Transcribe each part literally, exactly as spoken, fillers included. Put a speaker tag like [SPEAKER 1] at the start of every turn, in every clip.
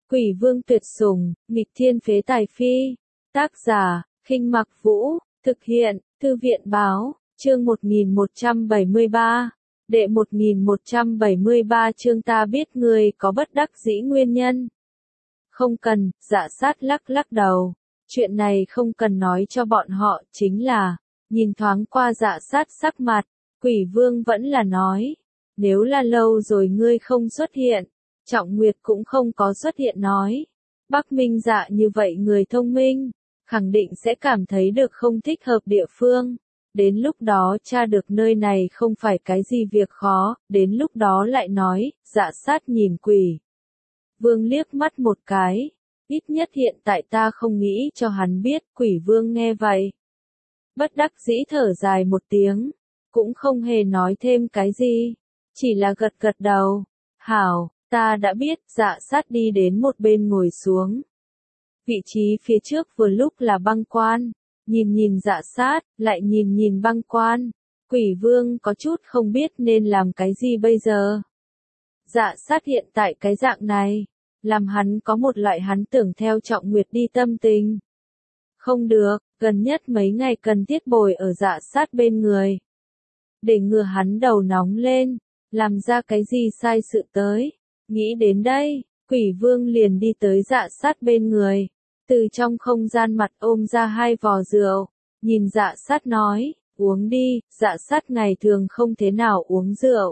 [SPEAKER 1] Quỷ vương tuyệt sủng, nghịch thiên phế tài phi. Tác giả, Khinh Mặc Vũ, thực hiện, Thư viện báo, chương một nghìn một trăm bảy mươi ba. Đệ một nghìn một trăm bảy mươi ba chương ta biết ngươi có bất đắc dĩ nguyên nhân. Không cần, Dạ Sát lắc lắc đầu. Chuyện này không cần nói cho bọn họ, chính là, nhìn thoáng qua Dạ Sát sắc mặt, Quỷ vương vẫn là nói. Nếu là lâu rồi ngươi không xuất hiện, Trọng Nguyệt cũng không có xuất hiện nói. Bắc Minh Dạ như vậy người thông minh, khẳng định sẽ cảm thấy được không thích hợp địa phương. Đến lúc đó tra được nơi này không phải cái gì việc khó, đến lúc đó lại nói, Dạ Sát nhìn Quỷ vương liếc mắt một cái. Ít nhất hiện tại ta không nghĩ cho hắn biết. Quỷ vương nghe vậy, bất đắc dĩ thở dài một tiếng, cũng không hề nói thêm cái gì, chỉ là gật gật đầu. Hảo, ta đã biết. Dạ Sát đi đến một bên ngồi xuống. Vị trí phía trước vừa lúc là băng quan, nhìn nhìn Dạ Sát, lại nhìn nhìn băng quan. Quỷ vương có chút không biết nên làm cái gì bây giờ. Dạ Sát hiện tại cái dạng này, làm hắn có một loại hắn tưởng theo Trọng Nguyệt đi tâm tình. Không được, gần nhất mấy ngày cần thiết bồi ở Dạ Sát bên người, để ngừa hắn đầu nóng lên, làm ra cái gì sai sự tới. Nghĩ đến đây, Quỷ vương liền đi tới Dạ Sát bên người, từ trong không gian mặt ôm ra hai vò rượu, nhìn Dạ Sát nói, uống đi. Dạ Sát ngày thường không thế nào uống rượu.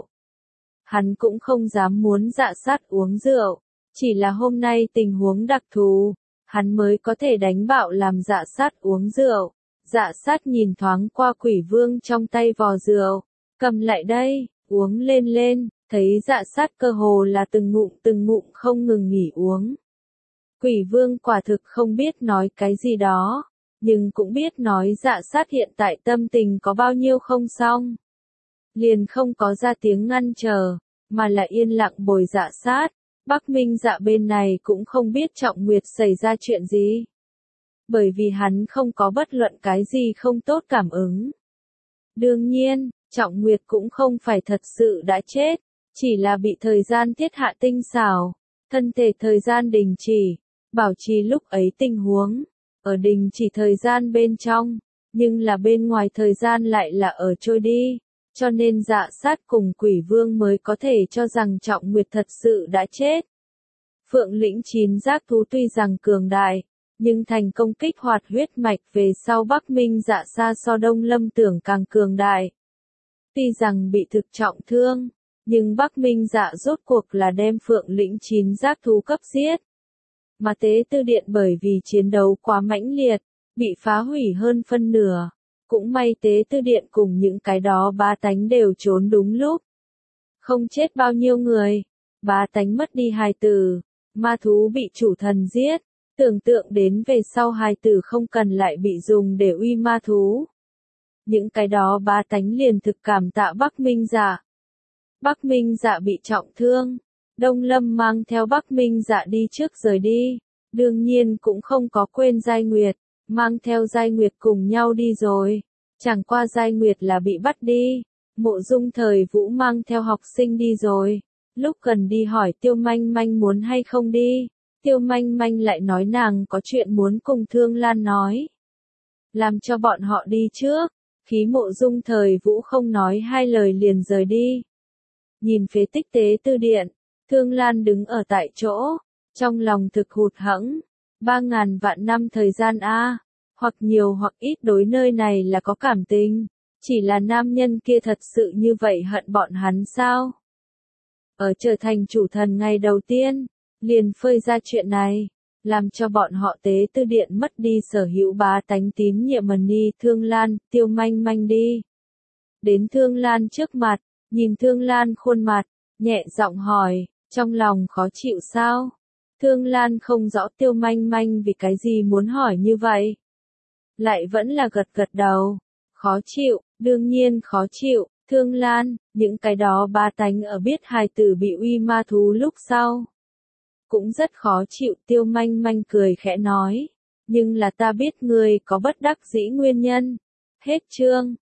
[SPEAKER 1] Hắn cũng không dám muốn Dạ Sát uống rượu, chỉ là hôm nay tình huống đặc thù, hắn mới có thể đánh bạo làm Dạ Sát uống rượu. Dạ Sát nhìn thoáng qua Quỷ vương trong tay vò rượu, cầm lại đây, uống lên lên, thấy Dạ Sát cơ hồ là từng ngụm từng ngụm không ngừng nghỉ uống. Quỷ vương quả thực không biết nói cái gì đó, nhưng cũng biết nói Dạ Sát hiện tại tâm tình có bao nhiêu không xong. Liền không có ra tiếng ngăn trở, mà là yên lặng bồi Dạ Sát. Bắc Minh Dạ bên này cũng không biết Trọng Nguyệt xảy ra chuyện gì, bởi vì hắn không có bất luận cái gì không tốt cảm ứng. Đương nhiên, Trọng Nguyệt cũng không phải thật sự đã chết, chỉ là bị thời gian thiết hạ tinh xảo, thân thể thời gian đình chỉ, bảo trì lúc ấy tình huống, ở đình chỉ thời gian bên trong, nhưng là bên ngoài thời gian lại là ở trôi đi, cho nên Dạ Sát cùng Quỷ vương mới có thể cho rằng Trọng Nguyệt thật sự đã chết. Phượng lĩnh chín giác thú tuy rằng cường đại, nhưng thành công kích hoạt huyết mạch về sau Bắc Minh Dạ xa so Đông Lâm Tưởng càng cường đại. Tuy rằng bị thực trọng thương, nhưng Bắc Minh Dạ rốt cuộc là đem Phượng lĩnh chín giác thú cấp giết. Mà Tế Tư Điện bởi vì chiến đấu quá mãnh liệt, bị phá hủy hơn phân nửa. Cũng may Tế Tư Điện cùng những cái đó bá tánh đều trốn đúng lúc. Không chết bao nhiêu người, bá tánh mất đi hài tử, ma thú bị chủ thần giết. Tưởng tượng đến về sau hài tử không cần lại bị dùng để uy ma thú. Những cái đó bá tánh liền thực cảm tạ Bắc Minh Dạ. Bắc Minh Dạ bị trọng thương, Đông Lâm mang theo Bắc Minh Dạ đi trước rời đi, đương nhiên cũng không có quên Giai Nguyệt, mang theo Giai Nguyệt cùng nhau đi rồi. Chẳng qua Giai Nguyệt là bị bắt đi, Mộ Dung Thời Vũ mang theo học sinh đi rồi. Lúc cần đi hỏi Tiêu Manh Manh muốn hay không đi, Tiêu Manh Manh lại nói nàng có chuyện muốn cùng Thương Lan nói, làm cho bọn họ đi trước. Khí Mộ Dung Thời Vũ không nói hai lời liền rời đi. Nhìn phế tích Tế Tư Điện, Thương Lan đứng ở tại chỗ, trong lòng thực hụt hẫng. Ba ngàn vạn năm thời gian a, hoặc nhiều hoặc ít đối nơi này là có cảm tình, chỉ là nam nhân kia thật sự như vậy hận bọn hắn sao? Ở trở thành chủ thần ngày đầu tiên, liền phơi ra chuyện này, làm cho bọn họ Tế Tư Điện mất đi sở hữu bá tánh tín nhiệm. Mani Thương Lan, Tiêu Manh Manh đi đến Thương Lan trước mặt, nhìn Thương Lan khuôn mặt, nhẹ giọng hỏi, trong lòng khó chịu sao? Thương Lan không rõ Tiêu Manh Manh vì cái gì muốn hỏi như vậy, lại vẫn là gật gật đầu. Khó chịu, đương nhiên khó chịu. Thương Lan, những cái đó bá tánh ở biết hài tử bị uy ma thú lúc sau, cũng rất khó chịu. Tiêu Manh Manh cười khẽ nói, nhưng là ta biết ngươi có bất đắc dĩ nguyên nhân. Hết chương.